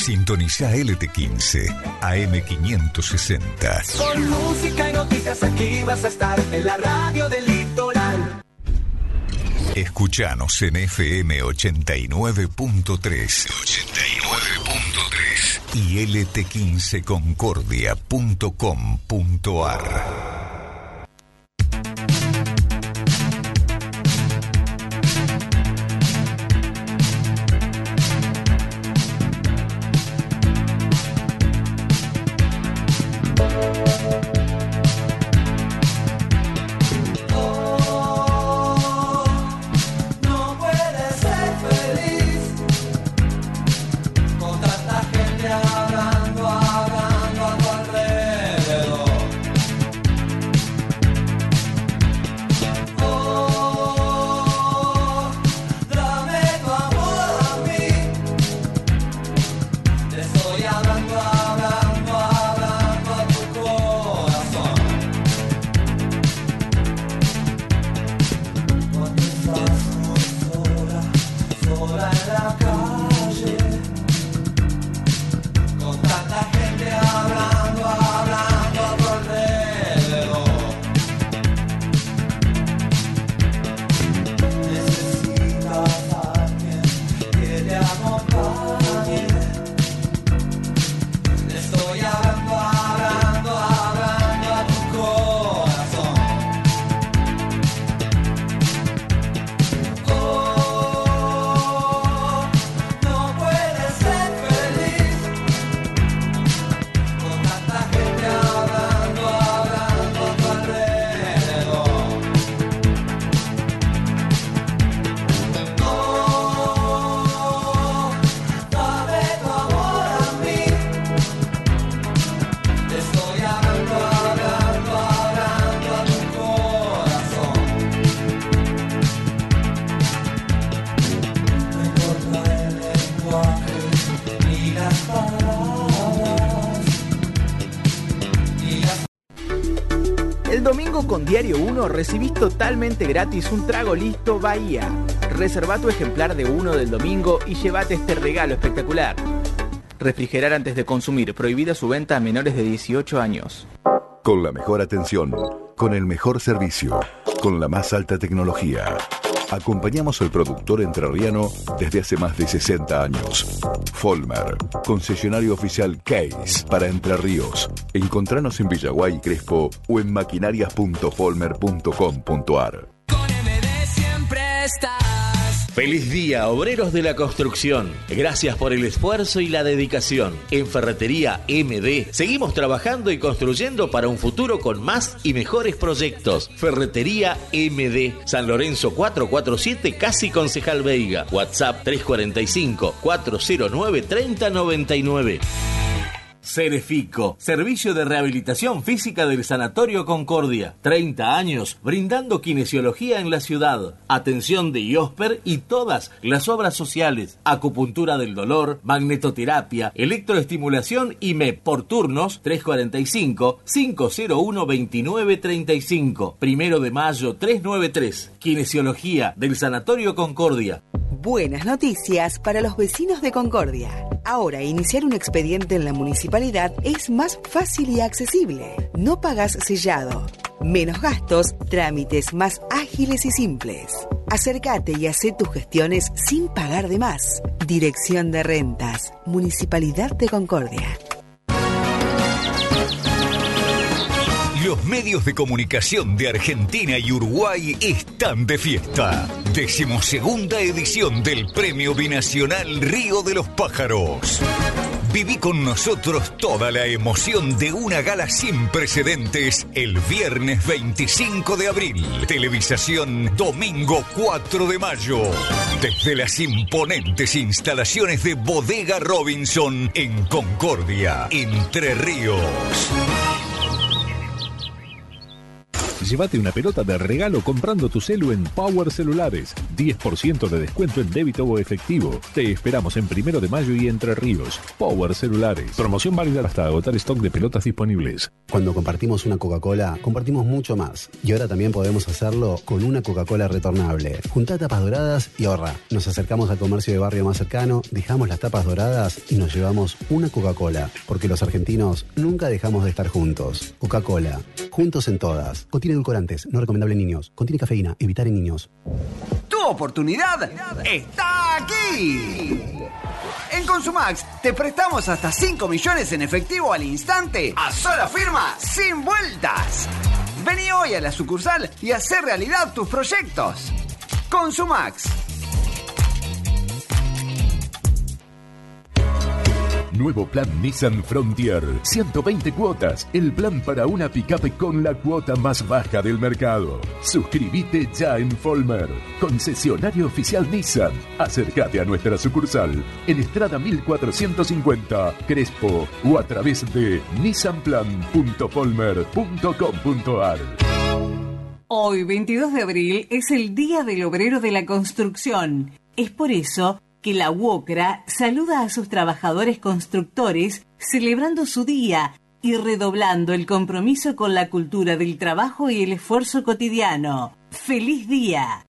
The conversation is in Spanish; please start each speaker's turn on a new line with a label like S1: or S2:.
S1: Sintoniza LT15, AM560.
S2: Con música y noticias aquí vas a estar en la radio del litoral.
S1: Escuchanos en FM 89.3 y lt15concordia.com.ar.
S3: El domingo con Diario 1 recibís totalmente gratis un trago listo Bahía. Reserva tu ejemplar de 1 del domingo y llévate este regalo espectacular. Refrigerar antes de consumir. Prohibida su venta a menores de 18 años.
S4: Con la mejor atención, con el mejor servicio, con la más alta tecnología. Acompañamos al productor entrerriano desde hace más de 60 años. Folmer, concesionario oficial Case para Entre Ríos. Encontranos en Villaguay y Crespo o en maquinarias.folmer.com.ar.
S2: Con MD siempre estás.
S5: Feliz día, obreros de la construcción. Gracias por el esfuerzo y la dedicación. En Ferretería MD seguimos trabajando y construyendo para un futuro con más y mejores proyectos. Ferretería MD, San Lorenzo 447, casi Concejal Veiga. WhatsApp 345-409-3099. Cerefico, Servicio de Rehabilitación Física del Sanatorio Concordia. 30 años brindando kinesiología en la ciudad. Atención de IOSPER y todas las obras sociales. Acupuntura del dolor, magnetoterapia, electroestimulación y MEP. Por turnos 345-501-2935. 1 de mayo 393. Kinesiología del Sanatorio Concordia.
S6: Buenas noticias para los vecinos de Concordia. Ahora iniciar un expediente en la municipalidad es más fácil y accesible. No pagas sellado. Menos gastos, trámites más ágiles y simples. Acércate y haz tus gestiones sin pagar de más. Dirección de Rentas, Municipalidad de Concordia.
S1: Los medios de comunicación de Argentina y Uruguay están de fiesta. 12ª edición del Premio Binacional Río de los Pájaros. Viví con nosotros toda la emoción de una gala sin precedentes el viernes 25 de abril. Televisación domingo 4 de mayo. Desde las imponentes instalaciones de Bodega Robinson en Concordia, Entre Ríos.
S7: Llévate una pelota de regalo comprando tu celu en Power Celulares. 10% de descuento en débito o efectivo. Te esperamos en 1 de mayo y Entre Ríos. Power Celulares. Promoción válida hasta agotar stock de pelotas disponibles.
S8: Cuando compartimos una Coca-Cola, compartimos mucho más. Y ahora también podemos hacerlo con una Coca-Cola retornable. Juntá tapas doradas y ahorra. Nos acercamos al comercio de barrio más cercano, dejamos las tapas doradas y nos llevamos una Coca-Cola. Porque los argentinos nunca dejamos de estar juntos. Coca-Cola. Juntos en todas. Contiene edulcorantes, no recomendable en niños. Contiene cafeína, evitar en niños.
S9: Tu oportunidad está aquí. En Consumax te prestamos hasta 5 millones en efectivo al instante, a sola firma, sin vueltas. Vení hoy a la sucursal y hacé realidad tus proyectos. Consumax.
S10: Nuevo plan Nissan Frontier. 120 cuotas. El plan para una pick-up con la cuota más baja del mercado. Suscríbete ya en Folmer. Concesionario oficial Nissan. Acércate a nuestra sucursal en Estrada 1450, Crespo, o a través de nissanplan.folmer.com.ar.
S11: Hoy, 22 de abril, es el Día del Obrero de la Construcción. Es por eso que la UOCRA saluda a sus trabajadores constructores celebrando su día y redoblando el compromiso con la cultura del trabajo y el esfuerzo cotidiano. ¡Feliz día!